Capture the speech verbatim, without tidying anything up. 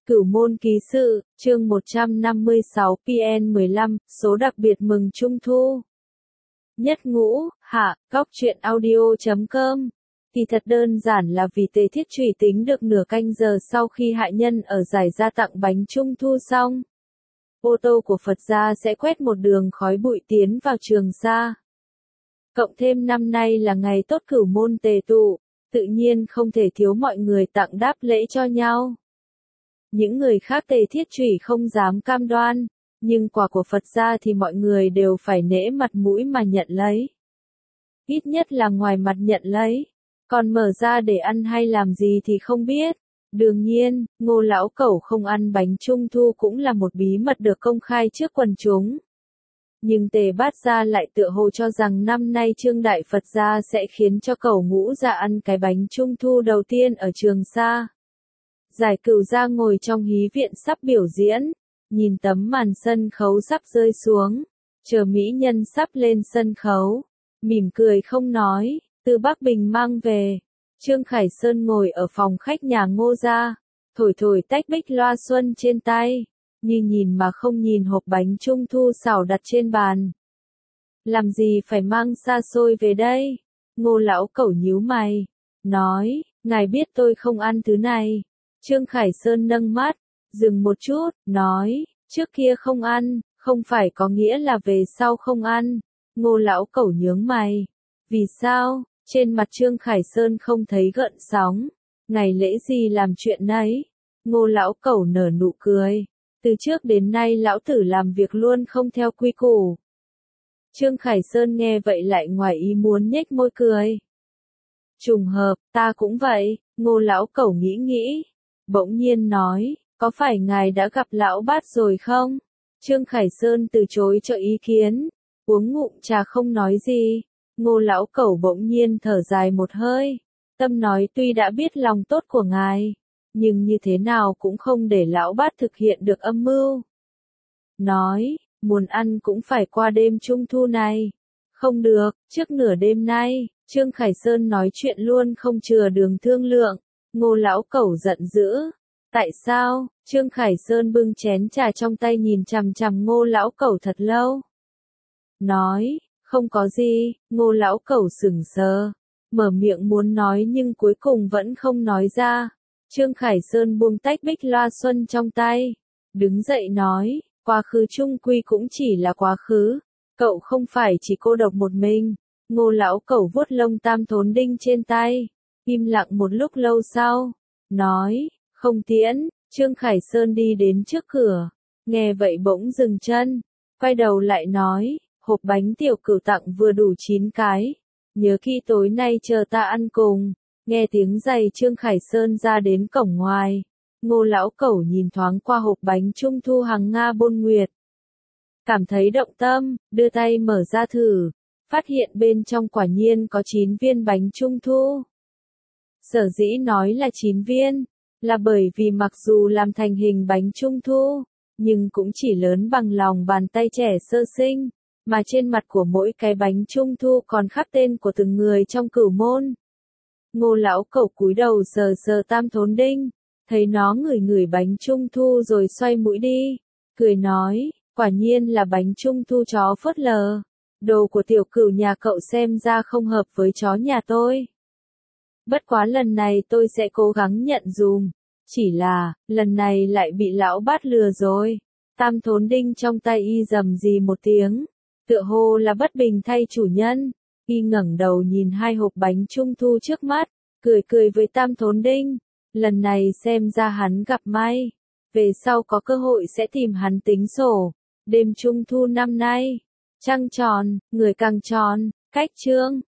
Cửu môn ký sự, chương một trăm năm mươi sáu P N mười lăm, số đặc biệt mừng Trung Thu. Nhất ngũ, hạ, góc truyện audio chấm com. Thì thật đơn giản là vì Tề Thiết Trùy tính được nửa canh giờ sau khi hạ nhân ở giải ra tặng bánh Trung Thu xong. Ô tô của Phật gia sẽ quét một đường khói bụi tiến vào Trường Sa. Cộng thêm năm nay là ngày tốt cửu môn tề tụ, tự nhiên không thể thiếu mọi người tặng đáp lễ cho nhau. Những người khác Tề Thiết Trùy không dám cam đoan, nhưng quà của Phật gia thì mọi người đều phải nể mặt mũi mà nhận lấy. Ít nhất là ngoài mặt nhận lấy, còn mở ra để ăn hay làm gì thì không biết. Đương nhiên, Ngô lão cẩu không ăn bánh Trung Thu cũng là một bí mật được công khai trước quần chúng. Nhưng Tề Bát Gia lại tựa hồ cho rằng năm nay Trương Đại Phật gia sẽ khiến cho cẩu ngũ gia ăn cái bánh Trung Thu đầu tiên ở Trường Sa. Giải Cửu gia ngồi trong hí viện sắp biểu diễn, nhìn tấm màn sân khấu sắp rơi xuống, chờ mỹ nhân sắp lên sân khấu, mỉm cười không nói, từ Bắc Bình mang về. Trương Khải Sơn ngồi ở phòng khách nhà Ngô gia, thổi thổi tách bích loa xuân trên tay, như nhìn mà không nhìn hộp bánh Trung Thu xào đặt trên bàn. Làm gì phải mang xa xôi về đây? Ngô lão cẩu nhíu mày, nói, ngài biết tôi không ăn thứ này. Trương Khải Sơn nâng mắt, dừng một chút, nói, trước kia không ăn, không phải có nghĩa là về sau không ăn. Ngô lão cẩu nhướng mày. Vì sao? Trên mặt Trương Khải Sơn không thấy gợn sóng. Ngày lễ gì làm chuyện nấy? Ngô lão cẩu nở nụ cười. Từ trước đến nay lão tử làm việc luôn không theo quy củ. Trương Khải Sơn nghe vậy lại ngoài ý muốn nhếch môi cười. Trùng hợp, ta cũng vậy. Ngô lão cẩu nghĩ nghĩ, bỗng nhiên nói, có phải ngài đã gặp lão Bát rồi không? Trương Khải Sơn từ chối cho ý kiến, uống ngụm trà không nói gì. Ngô lão cẩu bỗng nhiên thở dài một hơi, tâm nói tuy đã biết lòng tốt của ngài, nhưng như thế nào cũng không để lão Bát thực hiện được âm mưu. Nói, muốn ăn cũng phải qua đêm Trung Thu này. Không được, trước nửa đêm nay. Trương Khải Sơn nói chuyện luôn không chừa đường thương lượng. Ngô lão cẩu giận dữ. Tại sao? Trương Khải Sơn bưng chén trà trong tay nhìn chằm chằm Ngô lão cẩu thật lâu. Nói, không có gì. Ngô lão cẩu sững sờ, mở miệng muốn nói nhưng cuối cùng vẫn không nói ra. Trương Khải Sơn buông tách bích loa xuân trong tay, đứng dậy nói, quá khứ chung quy cũng chỉ là quá khứ, cậu không phải chỉ cô độc một mình. Ngô lão cẩu vuốt lông tam thốn đinh trên tay, im lặng một lúc lâu sau, nói, không tiễn. Trương Khải Sơn đi đến trước cửa, nghe vậy bỗng dừng chân, quay đầu lại nói, hộp bánh tiểu cửu tặng vừa đủ chín cái, nhớ khi tối nay chờ ta ăn cùng. Nghe tiếng giày Trương Khải Sơn ra đến cổng ngoài, Ngô lão cẩu nhìn thoáng qua hộp bánh Trung Thu hàng Nga Bôn Nguyệt. Cảm thấy động tâm, đưa tay mở ra thử, phát hiện bên trong quả nhiên có chín viên bánh Trung Thu. Sở dĩ nói là chín viên, là bởi vì mặc dù làm thành hình bánh Trung Thu, nhưng cũng chỉ lớn bằng lòng bàn tay trẻ sơ sinh, mà trên mặt của mỗi cái bánh Trung Thu còn khắc tên của từng người trong cửu môn. Ngô lão cẩu cúi đầu sờ sờ tam thốn đinh, thấy nó ngửi ngửi bánh Trung Thu rồi xoay mũi đi, cười nói, quả nhiên là bánh Trung Thu chó phớt lờ. Đồ của tiểu cửu nhà cậu xem ra không hợp với chó nhà tôi. Bất quá lần này tôi sẽ cố gắng nhận dùm. Chỉ là, lần này lại bị lão Bát lừa rồi. Tam thốn đinh trong tay y rầm rì một tiếng, tựa hồ là bất bình thay chủ nhân. Y ngẩng đầu nhìn hai hộp bánh Trung Thu trước mắt, cười cười với tam thốn đinh. Lần này xem ra hắn gặp may. Về sau có cơ hội sẽ tìm hắn tính sổ. Đêm Trung Thu năm nay, trăng tròn, người càng tròn, cách chương.